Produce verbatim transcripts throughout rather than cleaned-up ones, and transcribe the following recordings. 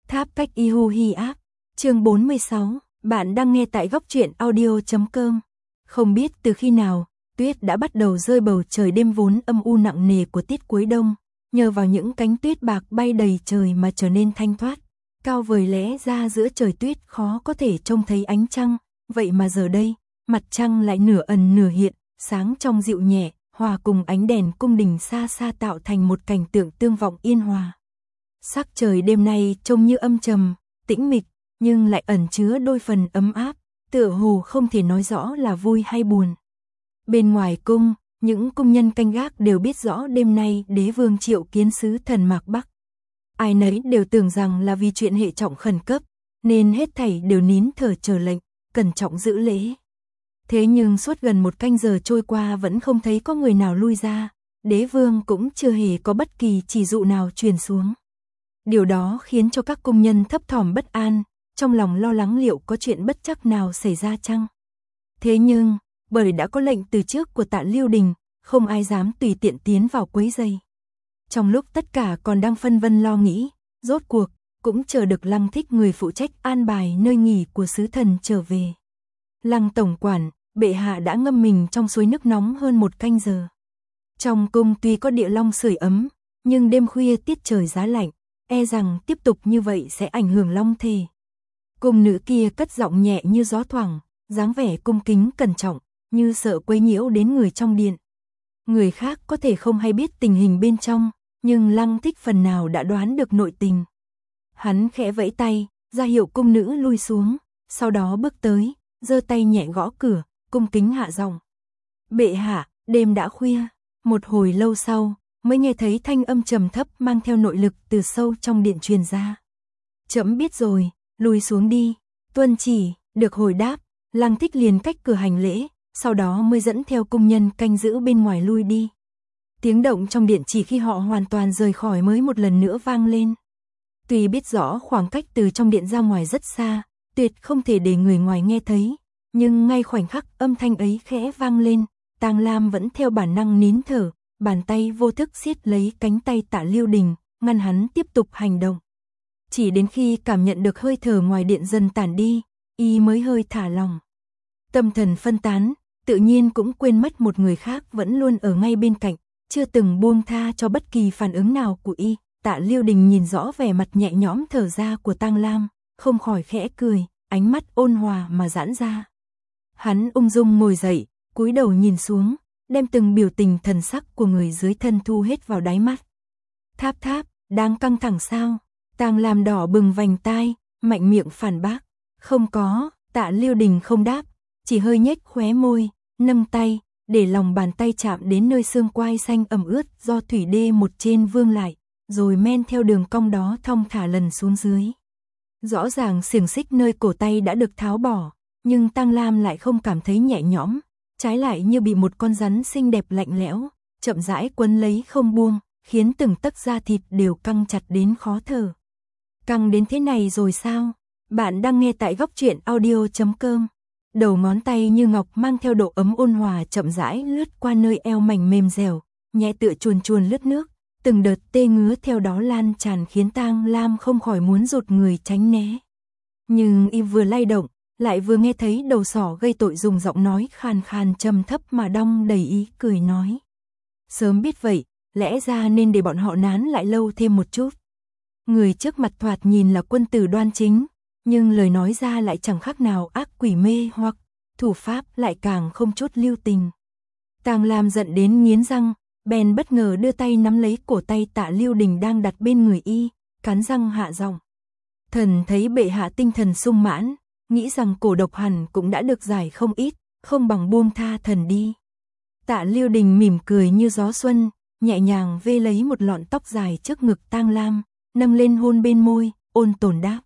Tháp cách Ihu Hi áp. Chương bốn mươi sáu, bạn đang nghe tại góc truyện audio chấm com. Không biết từ khi nào, tuyết đã bắt đầu rơi, bầu trời đêm vốn âm u nặng nề của tiết cuối đông, nhờ vào những cánh tuyết bạc bay đầy trời mà trở nên thanh thoát. Cao vời lẽ ra giữa trời tuyết khó có thể trông thấy ánh trăng, vậy mà giờ đây, mặt trăng lại nửa ẩn nửa hiện, sáng trong dịu nhẹ, hòa cùng ánh đèn cung đình xa xa tạo thành một cảnh tượng tương vọng yên hòa. Sắc trời đêm nay trông như âm trầm, tĩnh mịch, nhưng lại ẩn chứa đôi phần ấm áp, tựa hồ không thể nói rõ là vui hay buồn. Bên ngoài cung, những cung nhân canh gác đều biết rõ đêm nay đế vương triệu kiến sứ thần Mạc Bắc. Ai nấy đều tưởng rằng là vì chuyện hệ trọng khẩn cấp, nên hết thảy đều nín thở chờ lệnh, cẩn trọng giữ lễ. Thế nhưng suốt gần một canh giờ trôi qua vẫn không thấy có người nào lui ra, đế vương cũng chưa hề có bất kỳ chỉ dụ nào truyền xuống. Điều đó khiến cho các cung nhân thấp thỏm bất an, trong lòng lo lắng liệu có chuyện bất trắc nào xảy ra chăng. Thế nhưng, bởi đã có lệnh từ trước của Tạ Lưu Đình, không ai dám tùy tiện tiến vào quấy rầy. Trong lúc tất cả còn đang phân vân lo nghĩ, rốt cuộc, cũng chờ được Lăng Thích, người phụ trách an bài nơi nghỉ của sứ thần trở về. Lăng tổng quản, bệ hạ đã ngâm mình trong suối nước nóng hơn một canh giờ. Trong cung tuy có địa long sưởi ấm, nhưng đêm khuya tiết trời giá lạnh, e rằng tiếp tục như vậy sẽ ảnh hưởng long thể. Cung nữ kia cất giọng nhẹ như gió thoảng, dáng vẻ cung kính cẩn trọng, như sợ quấy nhiễu đến người trong điện. Người khác có thể không hay biết tình hình bên trong, nhưng Lăng Thích phần nào đã đoán được nội tình. Hắn khẽ vẫy tay, ra hiệu cung nữ lui xuống, sau đó bước tới, giơ tay nhẹ gõ cửa, cung kính hạ giọng. Bệ hạ, đêm đã khuya. Một hồi lâu sau, mới nghe thấy thanh âm trầm thấp mang theo nội lực từ sâu trong điện truyền ra. Trẫm biết rồi, lui xuống đi. Tuân chỉ, được hồi đáp, Lăng Thích liền cách cửa hành lễ, sau đó mới dẫn theo cung nhân canh giữ bên ngoài lui đi. Tiếng động trong điện chỉ khi họ hoàn toàn rời khỏi mới một lần nữa vang lên. Tuy biết rõ khoảng cách từ trong điện ra ngoài rất xa, tuyệt không thể để người ngoài nghe thấy, nhưng ngay khoảnh khắc âm thanh ấy khẽ vang lên, Tang Lam vẫn theo bản năng nín thở, bàn tay vô thức siết lấy cánh tay Tạ Lưu Đình, ngăn hắn tiếp tục hành động. Chỉ đến khi cảm nhận được hơi thở ngoài điện dần tản đi, y mới hơi thả lòng. Tâm thần phân tán, tự nhiên cũng quên mất một người khác vẫn luôn ở ngay bên cạnh, chưa từng buông tha cho bất kỳ phản ứng nào của y. Tạ Lưu Đình nhìn rõ vẻ mặt nhẹ nhõm thở ra của Tang Lam, không khỏi khẽ cười, ánh mắt ôn hòa mà giãn ra. Hắn ung dung ngồi dậy, cúi đầu nhìn xuống, đem từng biểu tình thần sắc của người dưới thân thu hết vào đáy mắt. Tháp tháp, đang căng thẳng sao? Tang Lam đỏ bừng vành tai, mạnh miệng phản bác. Không có, Tạ Lưu Đình không đáp, chỉ hơi nhếch khóe môi, nâng tay, để lòng bàn tay chạm đến nơi xương quai xanh ẩm ướt do thủy đê một trên vương lại, rồi men theo đường cong đó thong thả lần xuống dưới. Rõ ràng xiềng xích nơi cổ tay đã được tháo bỏ, nhưng Tang Lam lại không cảm thấy nhẹ nhõm, trái lại như bị một con rắn xinh đẹp lạnh lẽo, chậm rãi quấn lấy không buông, khiến từng tấc da thịt đều căng chặt đến khó thở. Căng đến thế này rồi sao? Bạn đang nghe tại góc truyện audio chấm com. Đầu ngón tay như ngọc mang theo độ ấm ôn hòa chậm rãi lướt qua nơi eo mảnh mềm dẻo, nhẹ tựa chuồn chuồn lướt nước, từng đợt tê ngứa theo đó lan tràn khiến Tang Lam không khỏi muốn rụt người tránh né. Nhưng y vừa lay động, lại vừa nghe thấy đầu sỏ gây tội dùng giọng nói khàn khàn trầm thấp mà đong đầy ý cười nói. Sớm biết vậy, lẽ ra nên để bọn họ nán lại lâu thêm một chút. Người trước mặt thoạt nhìn là quân tử đoan chính, nhưng lời nói ra lại chẳng khác nào ác quỷ mê hoặc, thủ pháp lại càng không chút lưu tình. Tang Lam giận đến nghiến răng, bèn bất ngờ đưa tay nắm lấy cổ tay Tạ Lưu Đình đang đặt bên người y, cắn răng hạ giọng. Thần thấy bệ hạ tinh thần sung mãn, nghĩ rằng cổ độc hẳn cũng đã được giải không ít, không bằng buông tha thần đi. Tạ Lưu Đình mỉm cười như gió xuân, nhẹ nhàng vê lấy một lọn tóc dài trước ngực Tang Lam, nâng lên hôn bên môi, ôn tồn đáp.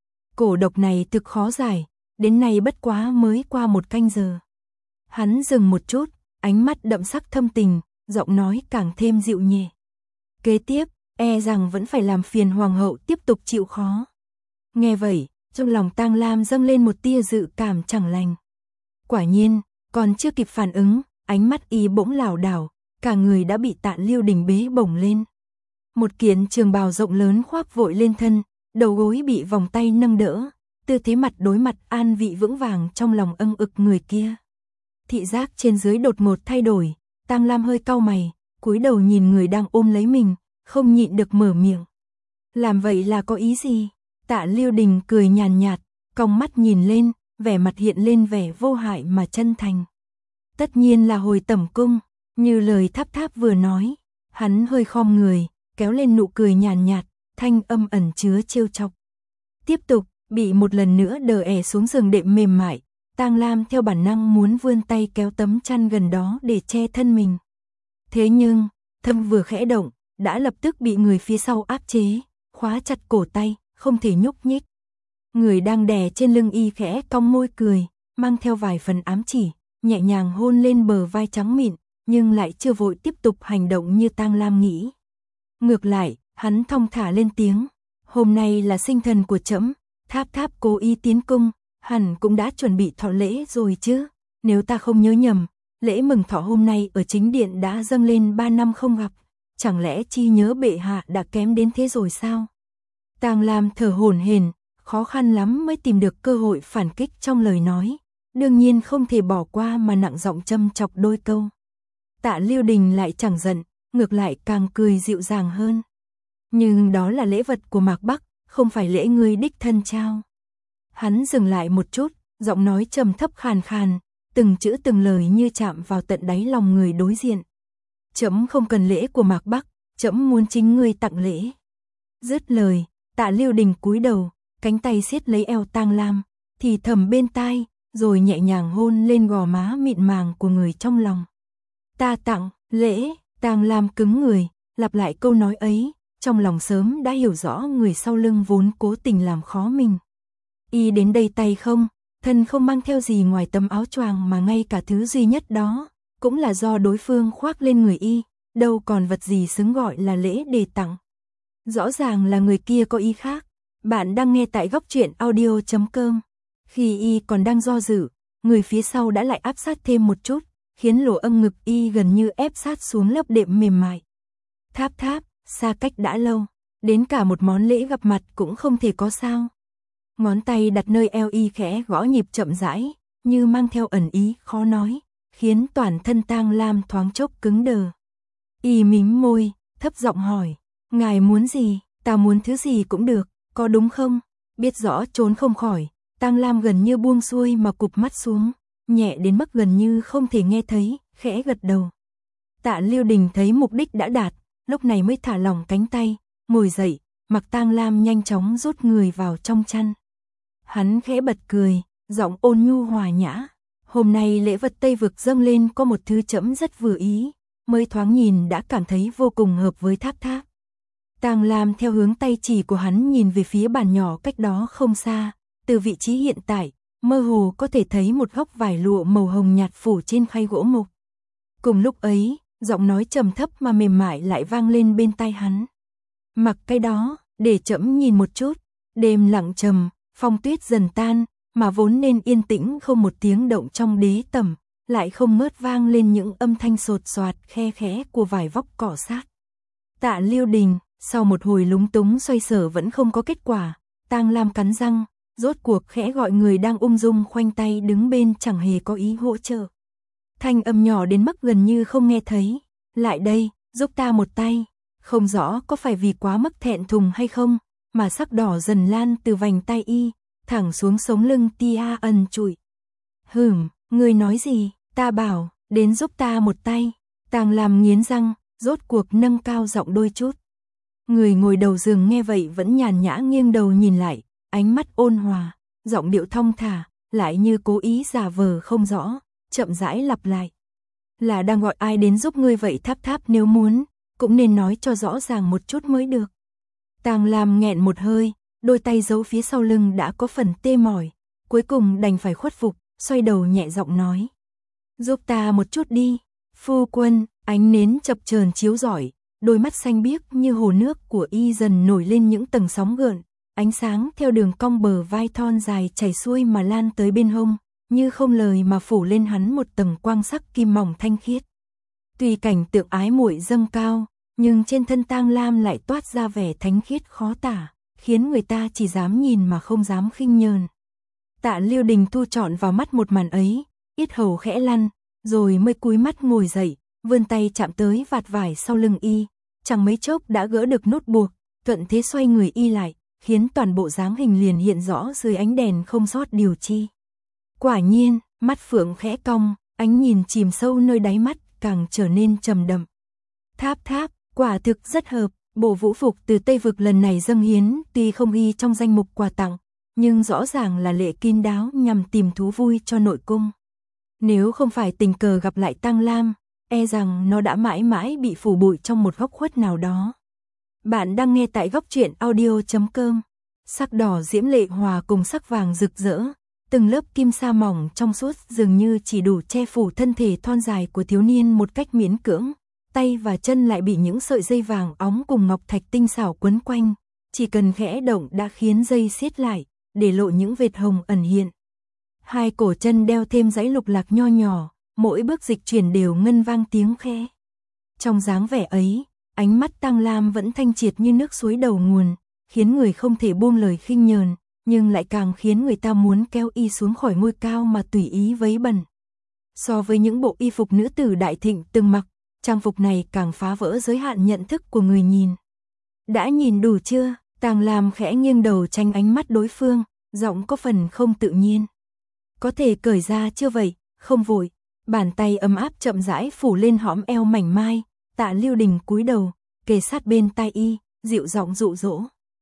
Cổ độc này thực khó giải, đến nay bất quá mới qua một canh giờ. Hắn dừng một chút, ánh mắt đậm sắc thâm tình, giọng nói càng thêm dịu nhẹ. Kế tiếp, e rằng vẫn phải làm phiền hoàng hậu tiếp tục chịu khó. Nghe vậy, trong lòng Tang Lam dâng lên một tia dự cảm chẳng lành. Quả nhiên, còn chưa kịp phản ứng, ánh mắt y bỗng lảo đảo, cả người đã bị Tạ Lưu Đình bế bổng lên. Một kiện trường bào rộng lớn khoác vội lên thân, đầu gối bị vòng tay nâng đỡ, tư thế mặt đối mặt an vị vững vàng trong lòng âng ực người kia. Thị giác trên dưới đột ngột thay đổi, Tang Lam hơi cau mày, cúi đầu nhìn người đang ôm lấy mình, không nhịn được mở miệng. Làm vậy là có ý gì? Tạ Lưu Đình cười nhàn nhạt, cong mắt nhìn lên, vẻ mặt hiện lên vẻ vô hại mà chân thành. Tất nhiên là hồi tẩm cung, như lời Tháp Tháp vừa nói, hắn hơi khom người, kéo lên nụ cười nhàn nhạt, thanh âm ẩn chứa trêu chọc. Tiếp tục, bị một lần nữa đờ ẻ xuống giường đệm mềm mại, Tang Lam theo bản năng muốn vươn tay kéo tấm chăn gần đó để che thân mình. Thế nhưng, thâm vừa khẽ động, đã lập tức bị người phía sau áp chế, khóa chặt cổ tay, không thể nhúc nhích. Người đang đè trên lưng y khẽ cong môi cười, mang theo vài phần ám chỉ, nhẹ nhàng hôn lên bờ vai trắng mịn, nhưng lại chưa vội tiếp tục hành động như Tang Lam nghĩ. Ngược lại, hắn thong thả lên tiếng, hôm nay là sinh thần của trẫm, Tháp Tháp cố ý tiến cung, hẳn cũng đã chuẩn bị thọ lễ rồi chứ, nếu ta không nhớ nhầm, lễ mừng thọ hôm nay ở chính điện đã dâng lên ba năm không gặp, chẳng lẽ chi nhớ bệ hạ đã kém đến thế rồi sao? Tang Lam thở hổn hển, khó khăn lắm mới tìm được cơ hội phản kích trong lời nói, đương nhiên không thể bỏ qua mà nặng giọng châm chọc đôi câu. Tạ Lưu Đình lại chẳng giận, ngược lại càng cười dịu dàng hơn. Nhưng đó là lễ vật của Mạc Bắc, không phải lễ ngươi đích thân trao. Hắn dừng lại một chút, giọng nói trầm thấp khàn khàn, từng chữ từng lời như chạm vào tận đáy lòng người đối diện. Trẫm không cần lễ của Mạc Bắc, trẫm muốn chính ngươi tặng lễ. Dứt lời, Tạ Lưu Đình cúi đầu, cánh tay siết lấy eo Tang Lam, thì thầm bên tai, rồi nhẹ nhàng hôn lên gò má mịn màng của người trong lòng. Ta tặng, lễ, Tang Lam cứng người, lặp lại câu nói ấy, trong lòng sớm đã hiểu rõ người sau lưng vốn cố tình làm khó mình. Y đến đây tay không, thân không mang theo gì ngoài tấm áo choàng mà ngay cả thứ duy nhất đó, cũng là do đối phương khoác lên người y, đâu còn vật gì xứng gọi là lễ để tặng. Rõ ràng là người kia có ý khác. Bạn đang nghe tại góc truyện audio chấm com. Khi y còn đang do dự, người phía sau đã lại áp sát thêm một chút, khiến lỗ âm ngực y gần như ép sát xuống lớp đệm mềm mại. Tháp Tháp, xa cách đã lâu, đến cả một món lễ gặp mặt cũng không thể có sao. Ngón tay đặt nơi eo y khẽ gõ nhịp chậm rãi, như mang theo ẩn ý khó nói, khiến toàn thân Tang Lam thoáng chốc cứng đờ. Y mím môi, thấp giọng hỏi, ngài muốn gì? Ta muốn thứ gì cũng được, có đúng không? Biết rõ trốn không khỏi, Tang Lam gần như buông xuôi mà cụp mắt xuống, nhẹ đến mức gần như không thể nghe thấy, khẽ gật đầu. Tạ Lưu Đình thấy mục đích đã đạt, lúc này mới thả lỏng cánh tay, ngồi dậy, mặc Tang Lam nhanh chóng rút người vào trong chăn. Hắn khẽ bật cười, giọng ôn nhu hòa nhã. Hôm nay lễ vật Tây Vực dâng lên có một thứ trẫm rất vừa ý, mới thoáng nhìn đã cảm thấy vô cùng hợp với Tháp Tháp. Tang Lam theo hướng tay chỉ của hắn nhìn về phía bàn nhỏ cách đó không xa, từ vị trí hiện tại, mơ hồ có thể thấy một góc vải lụa màu hồng nhạt phủ trên khay gỗ mục. Cùng lúc ấy, giọng nói trầm thấp mà mềm mại lại vang lên bên tai hắn. Mặc cái đó, để trẫm nhìn một chút. Đêm lặng trầm, phong tuyết dần tan, mà vốn nên yên tĩnh không một tiếng động trong đế tẩm, lại không ngớt vang lên những âm thanh sột soạt khe khẽ của vài vóc cỏ sát. Tạ Lưu Đình, sau một hồi lúng túng xoay sở vẫn không có kết quả, Tang Lam cắn răng, rốt cuộc khẽ gọi người đang ung dung khoanh tay đứng bên chẳng hề có ý hỗ trợ. Thanh âm nhỏ đến mức gần như không nghe thấy, lại đây, giúp ta một tay. Không rõ có phải vì quá mức thẹn thùng hay không, mà sắc đỏ dần lan từ vành tay y, thẳng xuống sống lưng tia ẩn trụi. Hửm, ngươi nói gì? Ta bảo, đến giúp ta một tay. Tang Lam nghiến răng, rốt cuộc nâng cao giọng đôi chút. Người ngồi đầu giường nghe vậy vẫn nhàn nhã nghiêng đầu nhìn lại, ánh mắt ôn hòa, giọng điệu thong thả, lại như cố ý giả vờ không rõ, chậm rãi lặp lại. Là đang gọi ai đến giúp ngươi vậy Tháp Tháp, nếu muốn, cũng nên nói cho rõ ràng một chút mới được. Tang Lam nghẹn một hơi, đôi tay giấu phía sau lưng đã có phần tê mỏi, cuối cùng đành phải khuất phục, xoay đầu nhẹ giọng nói. Giúp ta một chút đi, phu quân. Ánh nến chập chờn chiếu rọi, đôi mắt xanh biếc như hồ nước của y dần nổi lên những tầng sóng gợn, ánh sáng theo đường cong bờ vai thon dài chảy xuôi mà lan tới bên hông, như không lời mà phủ lên hắn một tầng quang sắc kim mỏng thanh khiết. Tuy cảnh tượng ái muội dâng cao, nhưng trên thân Tang Lam lại toát ra vẻ thánh khiết khó tả, khiến người ta chỉ dám nhìn mà không dám khinh nhờn. Tạ Lưu Đình thu trọn vào mắt một màn ấy, yết hầu khẽ lăn, rồi mới cúi mắt ngồi dậy, vươn tay chạm tới vạt vải sau lưng y, chẳng mấy chốc đã gỡ được nút buộc, thuận thế xoay người y lại, khiến toàn bộ dáng hình liền hiện rõ dưới ánh đèn không sót điều chi. Quả nhiên, mắt phượng khẽ cong, ánh nhìn chìm sâu nơi đáy mắt càng trở nên trầm đậm. Tháp tháp, quả thực rất hợp, bộ vũ phục từ Tây Vực lần này dâng hiến tuy không ghi trong danh mục quà tặng, nhưng rõ ràng là lễ kín đáo nhằm tìm thú vui cho nội cung. Nếu không phải tình cờ gặp lại Tang Lam, e rằng nó đã mãi mãi bị phủ bụi trong một góc khuất nào đó. Bạn đang nghe tại góc truyện audio chấm com. Sắc đỏ diễm lệ hòa cùng sắc vàng rực rỡ, từng lớp kim sa mỏng trong suốt dường như chỉ đủ che phủ thân thể thon dài của thiếu niên một cách miễn cưỡng, tay và chân lại bị những sợi dây vàng óng cùng ngọc thạch tinh xảo quấn quanh, chỉ cần khẽ động đã khiến dây siết lại, để lộ những vệt hồng ẩn hiện. Hai cổ chân đeo thêm dãy lục lạc nho nhỏ, mỗi bước dịch chuyển đều ngân vang tiếng khẽ. Trong dáng vẻ ấy, ánh mắt Tang Lam vẫn thanh triệt như nước suối đầu nguồn, khiến người không thể buông lời khinh nhờn, nhưng lại càng khiến người ta muốn kéo y xuống khỏi ngôi cao mà tùy ý vấy bẩn. So với những bộ y phục nữ tử đại thịnh từng mặc, trang phục này càng phá vỡ giới hạn nhận thức của người nhìn. Đã nhìn đủ chưa? Tang Lam khẽ nghiêng đầu tránh ánh mắt đối phương, giọng có phần không tự nhiên. Có thể cởi ra chưa vậy? Không vội. Bàn tay ấm áp chậm rãi phủ lên hõm eo mảnh mai, Tạ Lưu Đình cúi đầu, kề sát bên tai y, dịu giọng dụ dỗ.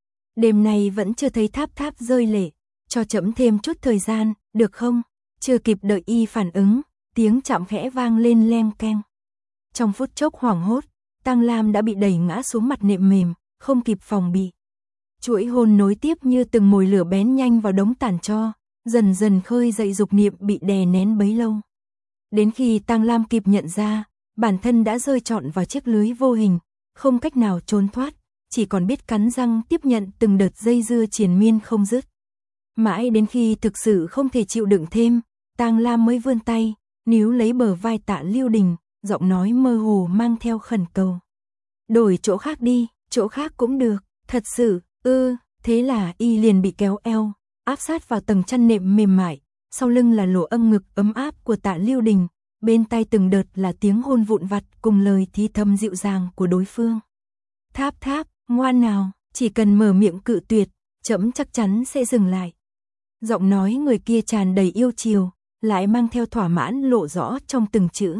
Đêm nay vẫn chưa thấy tháp tháp rơi lệ, cho chậm thêm chút thời gian, được không? Chưa kịp đợi y phản ứng, tiếng chạm khẽ vang lên leng keng. Trong phút chốc hoảng hốt, Tang Lam đã bị đẩy ngã xuống mặt nệm mềm, không kịp phòng bị. Chuỗi hôn nối tiếp như từng mồi lửa bén nhanh vào đống tàn tro, dần dần khơi dậy dục niệm bị đè nén bấy lâu. Đến khi Tang Lam kịp nhận ra, bản thân đã rơi trọn vào chiếc lưới vô hình, không cách nào trốn thoát, chỉ còn biết cắn răng tiếp nhận từng đợt dây dưa triền miên không dứt. Mãi đến khi thực sự không thể chịu đựng thêm, Tang Lam mới vươn tay, níu lấy bờ vai Tạ Lưu Đình, giọng nói mơ hồ mang theo khẩn cầu. Đổi chỗ khác đi, chỗ khác cũng được, thật sự, ư, thế là y liền bị kéo eo, áp sát vào tầng chăn nệm mềm mại, sau lưng là lỗ âm ngực ấm áp của Tạ Lưu Đình, bên tai từng đợt là tiếng hôn vụn vặt cùng lời thì thầm dịu dàng của đối phương. Tháp tháp, ngoan nào, chỉ cần mở miệng cự tuyệt, trẫm chắc chắn sẽ dừng lại. Giọng nói người kia tràn đầy yêu chiều, lại mang theo thỏa mãn lộ rõ trong từng chữ.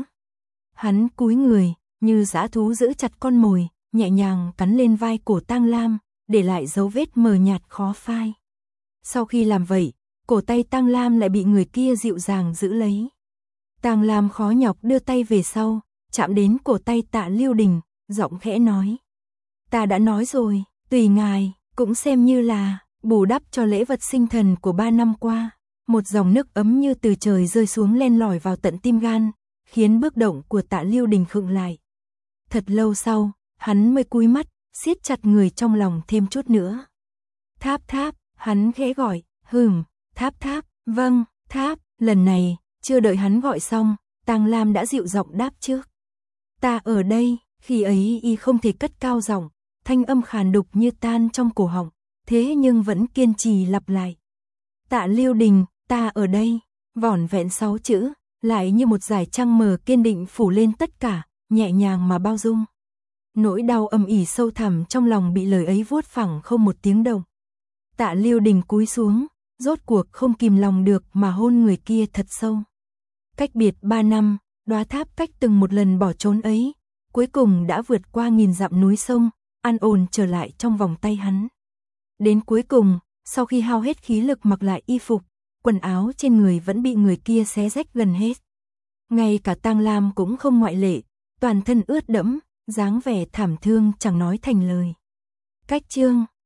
Hắn cúi người, như dã thú giữ chặt con mồi, nhẹ nhàng cắn lên vai cổ Tang Lam, để lại dấu vết mờ nhạt khó phai. Sau khi làm vậy, cổ tay Tang Lam lại bị người kia dịu dàng giữ lấy. Tang Lam khó nhọc đưa tay về sau, chạm đến cổ tay Tạ Lưu Đình, giọng khẽ nói. Ta đã nói rồi, tùy ngài, cũng xem như là bù đắp cho lễ vật sinh thần của ba năm qua. Một dòng nước ấm như từ trời rơi xuống len lỏi vào tận tim gan, khiến bước động của Tạ Lưu Đình khựng lại. Thật lâu sau, hắn mới cúi mắt, siết chặt người trong lòng thêm chút nữa. Tháp tháp, hắn khẽ gọi, hừm, tháp tháp, vâng, tháp, lần này, chưa đợi hắn gọi xong, Tang Lam đã dịu giọng đáp trước. Ta ở đây, khi ấy y không thể cất cao giọng, thanh âm khàn đục như tan trong cổ họng, thế nhưng vẫn kiên trì lặp lại. Tạ Lưu Đình, ta ở đây, vỏn vẹn sáu chữ, lại như một dải trăng mờ kiên định phủ lên tất cả, nhẹ nhàng mà bao dung. Nỗi đau âm ỉ sâu thẳm trong lòng bị lời ấy vuốt phẳng không một tiếng động. Tạ Lưu Đình cúi xuống, rốt cuộc không kìm lòng được mà hôn người kia thật sâu. Cách biệt ba năm, đóa tháp cách từng một lần bỏ trốn ấy, cuối cùng đã vượt qua nghìn dặm núi sông, an ổn trở lại trong vòng tay hắn. Đến cuối cùng, sau khi hao hết khí lực mặc lại y phục, quần áo trên người vẫn bị người kia xé rách gần hết. Ngay cả Tang Lam cũng không ngoại lệ, toàn thân ướt đẫm, dáng vẻ thảm thương chẳng nói thành lời. Cách chương